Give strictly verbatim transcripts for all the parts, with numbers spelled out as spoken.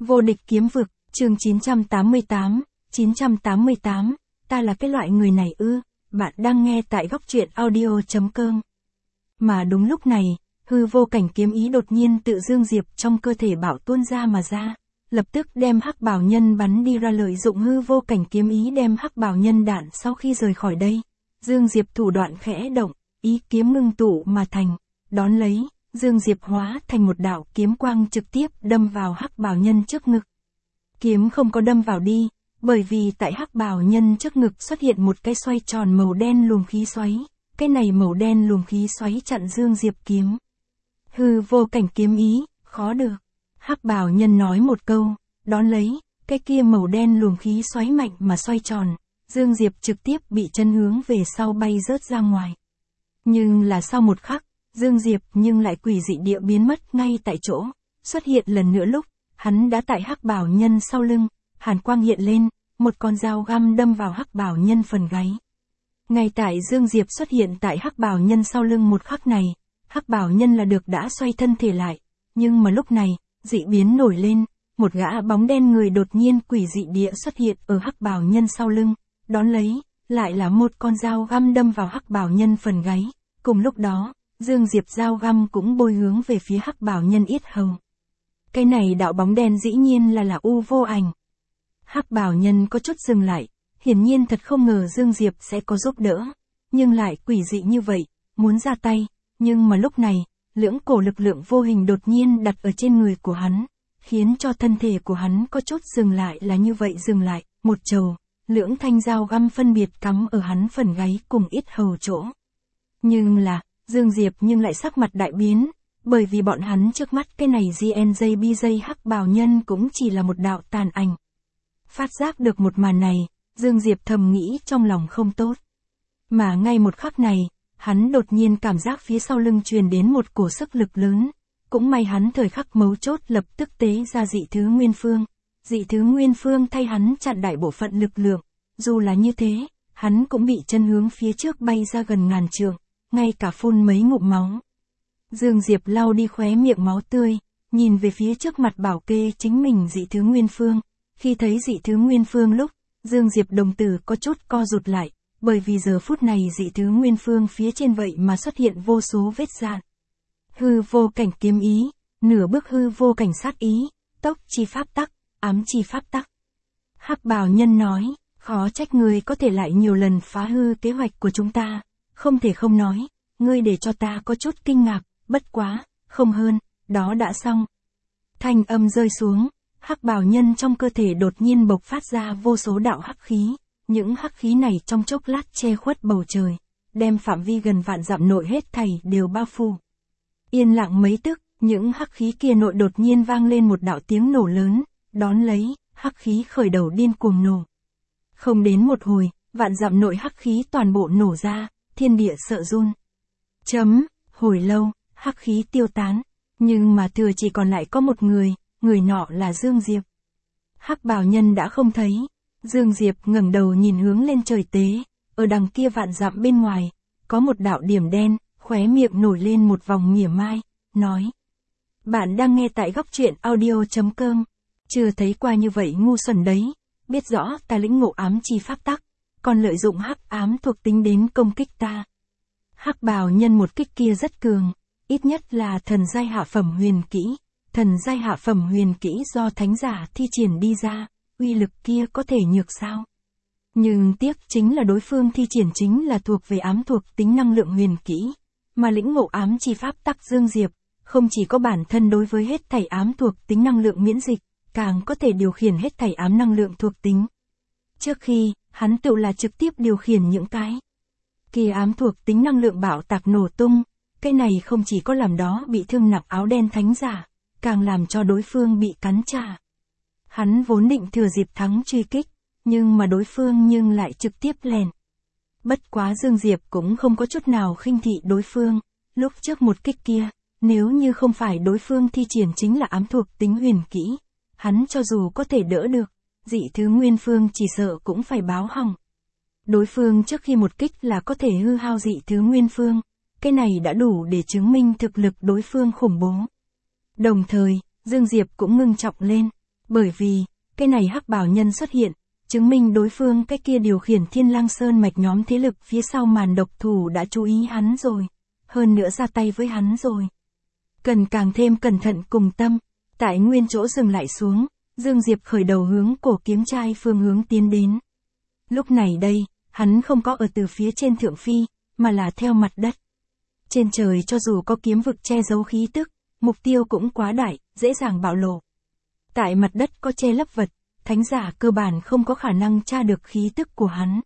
Vô địch kiếm vực, chương chín trăm tám mươi tám, chín trăm tám mươi tám, ta là cái loại người này ư, bạn đang nghe tại góc truyện audio.com. Mà đúng lúc này, hư vô cảnh kiếm ý đột nhiên tự dương diệp trong cơ thể bảo tuôn ra mà ra, lập tức đem hắc bào nhân bắn đi ra, lợi dụng hư vô cảnh kiếm ý đem hắc bào nhân đạn. Sau khi rời khỏi đây, Dương Diệp thủ đoạn khẽ động, ý kiếm ngưng tụ mà thành, đón lấy, Dương Diệp hóa thành một đạo kiếm quang trực tiếp đâm vào hắc bào nhân trước ngực. Kiếm không có đâm vào đi, bởi vì tại hắc bào nhân trước ngực xuất hiện một cái xoay tròn màu đen luồng khí xoáy, cái này màu đen luồng khí xoáy chặn Dương Diệp kiếm. Hư vô cảnh kiếm ý, khó được. Hắc bào nhân nói một câu, đón lấy, cái kia màu đen luồng khí xoáy mạnh mà xoay tròn, Dương Diệp trực tiếp bị chân hướng về sau bay rớt ra ngoài. Nhưng là sau một khắc, Dương Diệp nhưng lại quỷ dị địa biến mất ngay tại chỗ, xuất hiện lần nữa lúc, hắn đã tại hắc bào nhân sau lưng, hàn quang hiện lên, một con dao găm đâm vào hắc bào nhân phần gáy. Ngay tại Dương Diệp xuất hiện tại hắc bào nhân sau lưng một khắc này, hắc bào nhân là được đã xoay thân thể lại, nhưng mà lúc này, dị biến nổi lên, một gã bóng đen người đột nhiên quỷ dị địa xuất hiện ở hắc bào nhân sau lưng, đón lấy, lại là một con dao găm đâm vào hắc bào nhân phần gáy. Cùng lúc đó, Dương Diệp dao găm cũng bôi hướng về phía hắc bào nhân yết hầu. Cái này đạo bóng đen dĩ nhiên là là U Vô Ảnh. Hắc bào nhân có chút dừng lại, hiển nhiên thật không ngờ Dương Diệp sẽ có giúp đỡ, nhưng lại quỷ dị như vậy, muốn ra tay, nhưng mà lúc này, lưỡng cổ lực lượng vô hình đột nhiên đặt ở trên người của hắn, khiến cho thân thể của hắn có chút dừng lại, là như vậy dừng lại, một trầu, lưỡng thanh dao găm phân biệt cắm ở hắn phần gáy cùng yết hầu chỗ. Nhưng là, Dương Diệp nhưng lại sắc mặt đại biến, bởi vì bọn hắn trước mắt cái này giê en gi bê gi hắc bào nhân cũng chỉ là một đạo tàn ảnh. Phát giác được một màn này, Dương Diệp thầm nghĩ trong lòng không tốt. Mà ngay một khắc này, hắn đột nhiên cảm giác phía sau lưng truyền đến một cổ sức lực lớn, cũng may hắn thời khắc mấu chốt lập tức tế ra dị thứ nguyên phương. Dị thứ nguyên phương thay hắn chặn đại bộ phận lực lượng, dù là như thế, hắn cũng bị chân hướng phía trước bay ra gần ngàn trượng, ngay cả phun mấy ngụm máu. Dương Diệp lau đi khóe miệng máu tươi, nhìn về phía trước mặt bảo kê chính mình dị thứ nguyên phương. Khi thấy dị thứ nguyên phương lúc, Dương Diệp đồng tử có chút co rụt lại, bởi vì giờ phút này dị thứ nguyên phương phía trên vậy mà xuất hiện vô số vết rạn. Hư vô cảnh kiếm ý, nửa bước hư vô cảnh sát ý, tốc chi pháp tắc, ám chi pháp tắc. Hắc bào nhân nói, khó trách ngươi có thể lại nhiều lần phá hư kế hoạch của chúng ta, không thể không nói, ngươi để cho ta có chút kinh ngạc, bất quá, không hơn, đó đã xong. Thanh âm rơi xuống, hắc bào nhân trong cơ thể đột nhiên bộc phát ra vô số đạo hắc khí, những hắc khí này trong chốc lát che khuất bầu trời, đem phạm vi gần vạn dặm nội hết thảy đều bao phủ. Yên lặng mấy tức, những hắc khí kia nội đột nhiên vang lên một đạo tiếng nổ lớn, đón lấy, hắc khí khởi đầu điên cuồng nổ. Không đến một hồi, vạn dặm nội hắc khí toàn bộ nổ ra, thiên địa sợ run. Chấm, hồi lâu, hắc khí tiêu tán, nhưng mà thừa chỉ còn lại có một người, người nọ là Dương Diệp. Hắc bào nhân đã không thấy, Dương Diệp ngẩng đầu nhìn hướng lên trời tế, ở đằng kia vạn dặm bên ngoài, có một đạo điểm đen, khóe miệng nổi lên một vòng mỉa mai, nói. Bạn đang nghe tại góc truyện audio.com, chưa thấy qua như vậy ngu xuẩn đấy, biết rõ ta lĩnh ngộ ám chi pháp tắc, còn lợi dụng hắc ám thuộc tính đến công kích ta. Hắc bào nhân một kích kia rất cường, ít nhất là thần giai hạ phẩm huyền kỹ, thần giai hạ phẩm huyền kỹ do thánh giả thi triển đi ra, uy lực kia có thể nhược sao? Nhưng tiếc chính là đối phương thi triển chính là thuộc về ám thuộc tính năng lượng huyền kỹ, mà lĩnh ngộ ám chi pháp tắc Dương Diệp, không chỉ có bản thân đối với hết thảy ám thuộc tính năng lượng miễn dịch, càng có thể điều khiển hết thảy ám năng lượng thuộc tính. Trước khi, hắn tự là trực tiếp điều khiển những cái kia ám thuộc tính năng lượng bạo tạc nổ tung, cái này không chỉ có làm đó bị thương nặng áo đen thánh giả, càng làm cho đối phương bị cắn trả. Hắn vốn định thừa dịp thắng truy kích, nhưng mà đối phương nhưng lại trực tiếp lèn. Bất quá Dương Diệp cũng không có chút nào khinh thị đối phương, lúc trước một kích kia, nếu như không phải đối phương thi triển chính là ám thuộc tính huyền kỹ, hắn cho dù có thể đỡ được, dị thứ nguyên phương chỉ sợ cũng phải báo hỏng. Đối phương trước khi một kích là có thể hư hao dị thứ nguyên phương, cái này đã đủ để chứng minh thực lực đối phương khủng bố. Đồng thời, Dương Diệp cũng ngưng trọng lên, Bởi vì, cái này hắc bào nhân xuất hiện, chứng minh đối phương cái kia điều khiển Thiên Lang Sơn mạch nhóm thế lực phía sau màn độc thủ đã chú ý hắn rồi, hơn nữa ra tay với hắn rồi. Cần càng thêm cẩn thận cùng tâm, tại nguyên chỗ dừng lại xuống, Dương Diệp khởi đầu hướng cổ kiếm trai phương hướng tiến đến. Lúc này đây, hắn không có ở từ phía trên thượng phi, mà là theo mặt đất. Trên trời cho dù có kiếm vực che giấu khí tức, mục tiêu cũng quá đại, dễ dàng bạo lộ. Tại mặt đất có che lấp vật, thánh giả cơ bản không có khả năng tra được khí tức của hắn.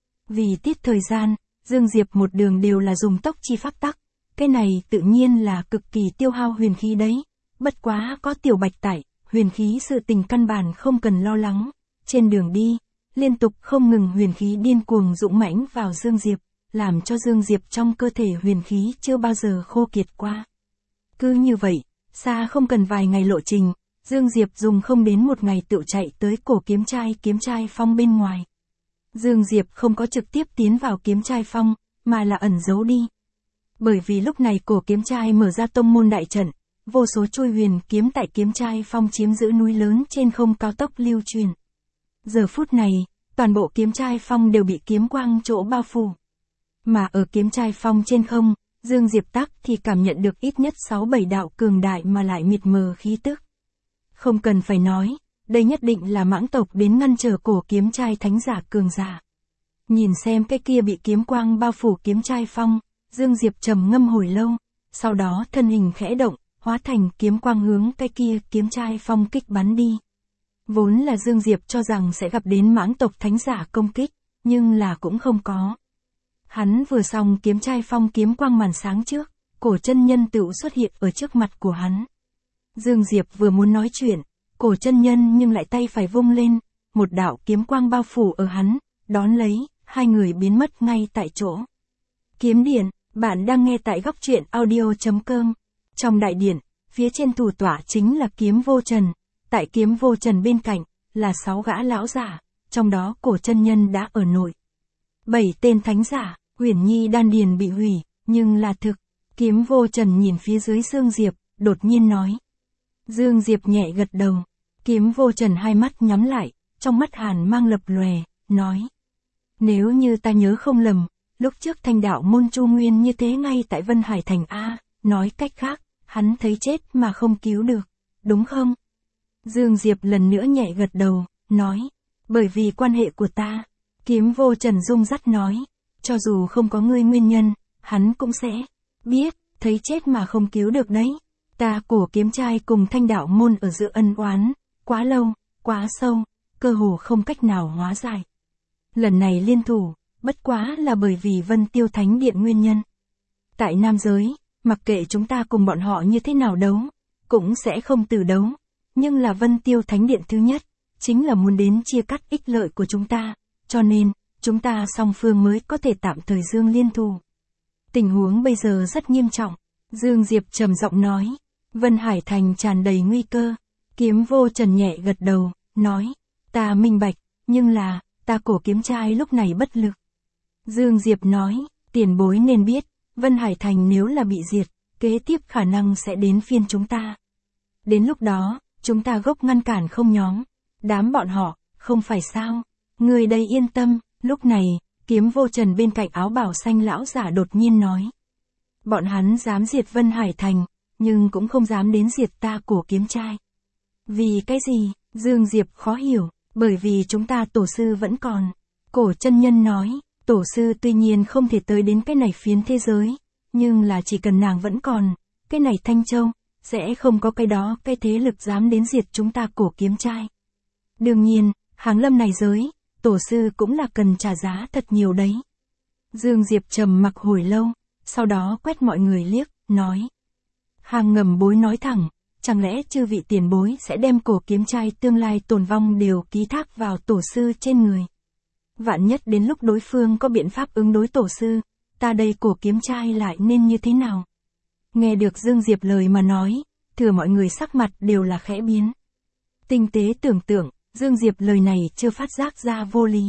Vì tiết thời gian, Dương Diệp một đường đều là dùng tốc chi pháp tắc, cái này tự nhiên là cực kỳ tiêu hao huyền khí đấy. Bất quá có tiểu bạch tại, huyền khí sự tình căn bản không cần lo lắng. Trên đường đi, liên tục không ngừng huyền khí điên cuồng dũng mãnh vào Dương Diệp, làm cho Dương Diệp trong cơ thể huyền khí chưa bao giờ khô kiệt qua. Cứ như vậy, xa không cần vài ngày lộ trình, Dương Diệp dùng không đến một ngày tự chạy tới cổ kiếm trai kiếm trai phong bên ngoài. Dương Diệp không có trực tiếp tiến vào kiếm trai phong, mà là ẩn giấu đi. Bởi vì lúc này cổ kiếm trai mở ra tông môn đại trận, vô số trôi huyền kiếm tại kiếm trai phong chiếm giữ núi lớn trên không cao tốc lưu truyền. Giờ phút này, toàn bộ kiếm trai phong đều bị kiếm quang chỗ bao phủ. Mà ở kiếm trai phong trên không, Dương Diệp tắc thì cảm nhận được ít nhất sáu bảy đạo cường đại mà lại mịt mờ khí tức. Không cần phải nói, đây nhất định là mãng tộc đến ngăn trở cổ kiếm trai thánh giả cường giả. Nhìn xem cái kia bị kiếm quang bao phủ kiếm trai phong, Dương Diệp trầm ngâm hồi lâu, sau đó thân hình khẽ động, hóa thành kiếm quang hướng cái kia kiếm trai phong kích bắn đi. Vốn là Dương Diệp cho rằng sẽ gặp đến mãng tộc thánh giả công kích, nhưng là cũng không có. Hắn vừa xong kiếm trai phong kiếm quang màn sáng trước, cổ chân nhân tựu xuất hiện ở trước mặt của hắn. Dương Diệp vừa muốn nói chuyện, cổ chân nhân nhưng lại tay phải vung lên, một đạo kiếm quang bao phủ ở hắn, đón lấy, hai người biến mất ngay tại chỗ. Kiếm điện, bạn đang nghe tại góc truyện audio chấm com. Trong đại điện, phía trên thủ tọa chính là kiếm vô trần, tại kiếm vô trần bên cạnh, là sáu gã lão giả, trong đó cổ chân nhân đã ở nội. Bảy tên thánh giả, huyền nhi đan điền bị hủy, nhưng là thực. Kiếm vô trần nhìn phía dưới Dương Diệp, đột nhiên nói. Dương Diệp nhẹ gật đầu, kiếm vô trần hai mắt nhắm lại, trong mắt hàn mang lập lòe, nói. Nếu như ta nhớ không lầm, lúc trước thanh đạo môn Chu Nguyên như thế ngay tại Vân Hải Thành A, nói cách khác, hắn thấy chết mà không cứu được, đúng không? Dương Diệp lần nữa nhẹ gật đầu, nói. Bởi vì quan hệ của ta, kiếm vô trần rung rắt nói. Cho dù không có ngươi nguyên nhân, hắn cũng sẽ biết, thấy chết mà không cứu được đấy. Ta cổ kiếm trai cùng thanh đạo môn ở giữa ân oán, quá lâu, quá sâu, cơ hồ không cách nào hóa giải. Lần này liên thủ, bất quá là bởi vì Vân Tiêu Thánh Điện nguyên nhân. Tại nam giới, mặc kệ chúng ta cùng bọn họ như thế nào đấu, cũng sẽ không từ đấu. Nhưng là Vân Tiêu Thánh Điện thứ nhất, chính là muốn đến chia cắt ích lợi của chúng ta, cho nên, chúng ta song phương mới có thể tạm thời Dương liên thủ. Tình huống bây giờ rất nghiêm trọng, Dương Diệp trầm giọng nói. Vân Hải Thành tràn đầy nguy cơ, kiếm vô trần nhẹ gật đầu, nói. Ta minh bạch, nhưng là, ta cổ kiếm trai lúc này bất lực. Dương Diệp nói, tiền bối nên biết, Vân Hải Thành nếu là bị diệt, kế tiếp khả năng sẽ đến phiên chúng ta. Đến lúc đó, chúng ta gốc ngăn cản không nhóm, đám bọn họ, không phải sao, người đây yên tâm. Lúc này, kiếm vô trần bên cạnh áo bảo xanh lão giả đột nhiên nói. Bọn hắn dám diệt Vân Hải Thành, nhưng cũng không dám đến diệt ta cổ kiếm trai. Vì cái gì? Dương Diệp khó hiểu, bởi vì chúng ta tổ sư vẫn còn. Cổ chân nhân nói, tổ sư tuy nhiên không thể tới đến cái này phiến thế giới, nhưng là chỉ cần nàng vẫn còn, cái này Thanh Châu, sẽ không có cái đó cái thế lực dám đến diệt chúng ta cổ kiếm trai. Đương nhiên, hàng lâm này giới, tổ sư cũng là cần trả giá thật nhiều đấy. Dương Diệp trầm mặc hồi lâu, sau đó quét mọi người liếc, nói. Hàng ngầm bối nói thẳng, chẳng lẽ chư vị tiền bối sẽ đem cổ kiếm trai tương lai tồn vong đều ký thác vào tổ sư trên người. Vạn nhất đến lúc đối phương có biện pháp ứng đối tổ sư, ta đây cổ kiếm trai lại nên như thế nào? Nghe được Dương Diệp lời mà nói, thừa mọi người sắc mặt đều là khẽ biến. Tinh tế tưởng tượng, Dương Diệp lời này chưa phát giác ra vô lý.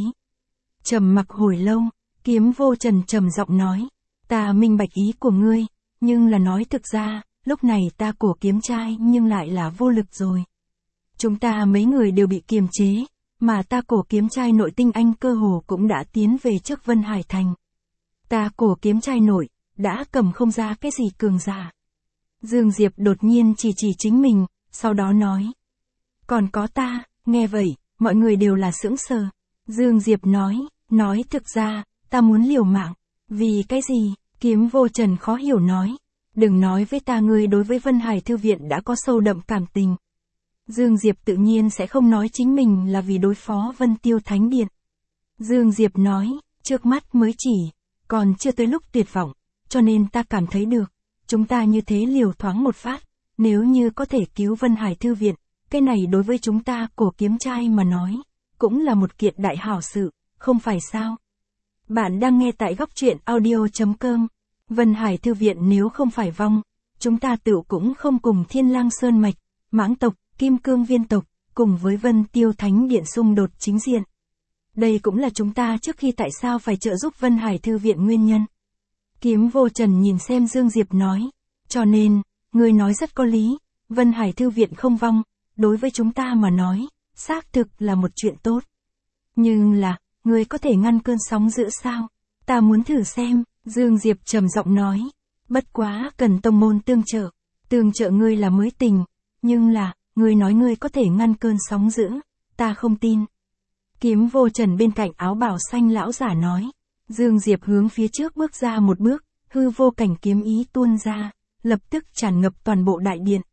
Trầm mặc hồi lâu, kiếm vô trần trầm giọng nói. Ta minh bạch ý của ngươi, nhưng là nói thực ra, lúc này ta cổ kiếm trai nhưng lại là vô lực rồi. Chúng ta mấy người đều bị kiềm chế, mà ta cổ kiếm trai nội tinh anh cơ hồ cũng đã tiến về trước Vân Hải Thành. Ta cổ kiếm trai nội, đã cầm không ra cái gì cường giả. Dương Diệp đột nhiên chỉ chỉ chính mình, sau đó nói. Còn có ta, nghe vậy, mọi người đều là sững sờ. Dương Diệp nói, nói thực ra, ta muốn liều mạng. Vì cái gì? Kiếm Vô Trần khó hiểu nói. Đừng nói với ta ngươi đối với Vân Hải Thư Viện đã có sâu đậm cảm tình. Dương Diệp tự nhiên sẽ không nói chính mình là vì đối phó Vân Tiêu Thánh Điện. Dương Diệp nói, trước mắt mới chỉ, còn chưa tới lúc tuyệt vọng, cho nên ta cảm thấy được. Chúng ta như thế liều thoáng một phát, nếu như có thể cứu Vân Hải Thư Viện, cái này đối với chúng ta cổ kiếm trai mà nói, cũng là một kiện đại hảo sự, không phải sao? Bạn đang nghe tại góc truyện audio chấm com. Vân Hải Thư Viện nếu không phải vong, chúng ta tự cũng không cùng Thiên Lang Sơn Mạch, Mãng tộc, Kim Cương Viên tộc, cùng với Vân Tiêu Thánh Điện xung đột chính diện. Đây cũng là chúng ta trước khi tại sao phải trợ giúp Vân Hải Thư Viện nguyên nhân. Kiếm Vô Trần nhìn xem Dương Diệp nói, cho nên, người nói rất có lý, Vân Hải Thư Viện không vong, đối với chúng ta mà nói, xác thực là một chuyện tốt. Nhưng là, người có thể ngăn cơn sóng dữ sao? Ta muốn thử xem, Dương Diệp trầm giọng nói, bất quá cần tông môn tương trợ, tương trợ ngươi là mới tình, nhưng là, ngươi nói ngươi có thể ngăn cơn sóng dữ, ta không tin. Kiếm Vô Trần bên cạnh áo bào xanh lão giả nói. Dương Diệp hướng phía trước bước ra một bước, hư vô cảnh kiếm ý tuôn ra, lập tức tràn ngập toàn bộ đại điện.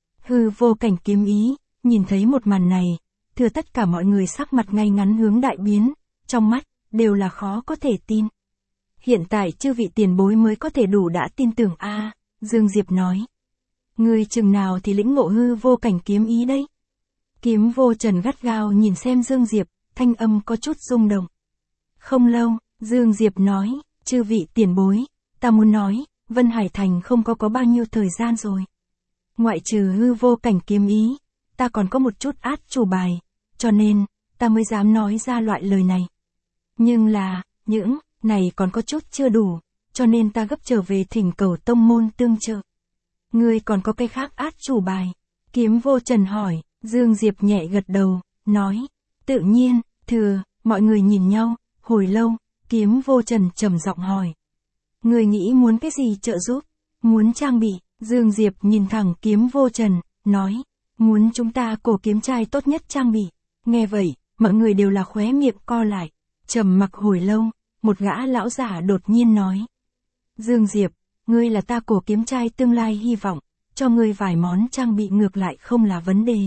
Hư vô cảnh kiếm ý, nhìn thấy một màn này, thừa tất cả mọi người sắc mặt ngay ngắn hướng đại biến, trong mắt, đều là khó có thể tin. Hiện tại chư vị tiền bối mới có thể đủ đã tin tưởng a à, Dương Diệp nói. Người chừng nào thì lĩnh ngộ hư vô cảnh kiếm ý đấy? Kiếm Vô Trần gắt gao nhìn xem Dương Diệp, thanh âm có chút rung động. Không lâu, Dương Diệp nói, chư vị tiền bối, ta muốn nói, Vân Hải Thành không có có bao nhiêu thời gian rồi. Ngoại trừ hư vô cảnh kiếm ý, ta còn có một chút át chủ bài, cho nên, ta mới dám nói ra loại lời này. Nhưng là, những này còn có chút chưa đủ, cho nên ta gấp trở về thỉnh cầu tông môn tương trợ. Ngươi còn có cái khác át chủ bài? Kiếm Vô Trần hỏi, Dương Diệp nhẹ gật đầu, nói, tự nhiên, thừa, mọi người nhìn nhau, hồi lâu, Kiếm Vô Trần trầm giọng hỏi. Người nghĩ muốn cái gì trợ giúp? Muốn trang bị, Dương Diệp nhìn thẳng Kiếm Vô Trần, nói, muốn chúng ta cổ kiếm trai tốt nhất trang bị. Nghe vậy, mọi người đều là khóe miệng co lại, trầm mặc hồi lâu, một gã lão giả đột nhiên nói. Dương Diệp, ngươi là ta cổ kiếm trai tương lai hy vọng, cho ngươi vài món trang bị ngược lại không là vấn đề.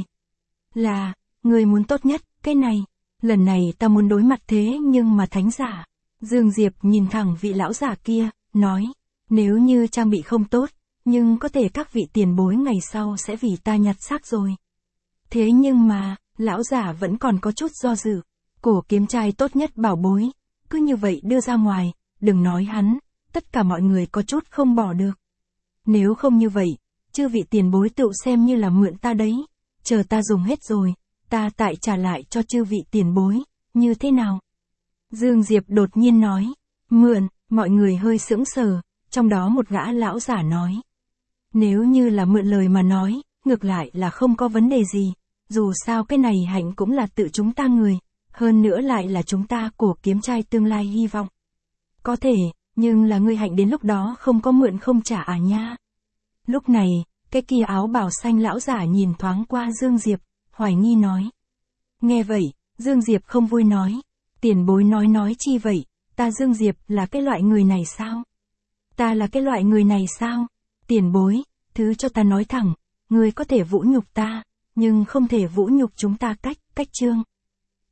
Là, ngươi muốn tốt nhất, cái này, lần này ta muốn đối mặt thế nhưng mà thánh giả. Dương Diệp nhìn thẳng vị lão giả kia, nói, nếu như trang bị không tốt, nhưng có thể các vị tiền bối ngày sau sẽ vì ta nhặt xác rồi. Thế nhưng mà, lão giả vẫn còn có chút do dự, cổ kiếm trai tốt nhất bảo bối, cứ như vậy đưa ra ngoài, đừng nói hắn, tất cả mọi người có chút không bỏ được. Nếu không như vậy, chư vị tiền bối tự xem như là mượn ta đấy, chờ ta dùng hết rồi, ta tại trả lại cho chư vị tiền bối, như thế nào? Dương Diệp đột nhiên nói, mượn, mọi người hơi sững sờ, trong đó một gã lão giả nói. Nếu như là mượn lời mà nói, ngược lại là không có vấn đề gì, dù sao cái này hạnh cũng là tự chúng ta người, hơn nữa lại là chúng ta cổ kiếm trai tương lai hy vọng. Có thể, nhưng là ngươi hạnh đến lúc đó không có mượn không trả à nha. Lúc này, cái kia áo bào xanh lão giả nhìn thoáng qua Dương Diệp, hoài nghi nói. Nghe vậy, Dương Diệp không vui nói, tiền bối nói nói chi vậy, ta Dương Diệp là cái loại người này sao? Ta là cái loại người này sao? Tiền bối, thứ cho ta nói thẳng, ngươi có thể vũ nhục ta, nhưng không thể vũ nhục chúng ta cách, cách chương.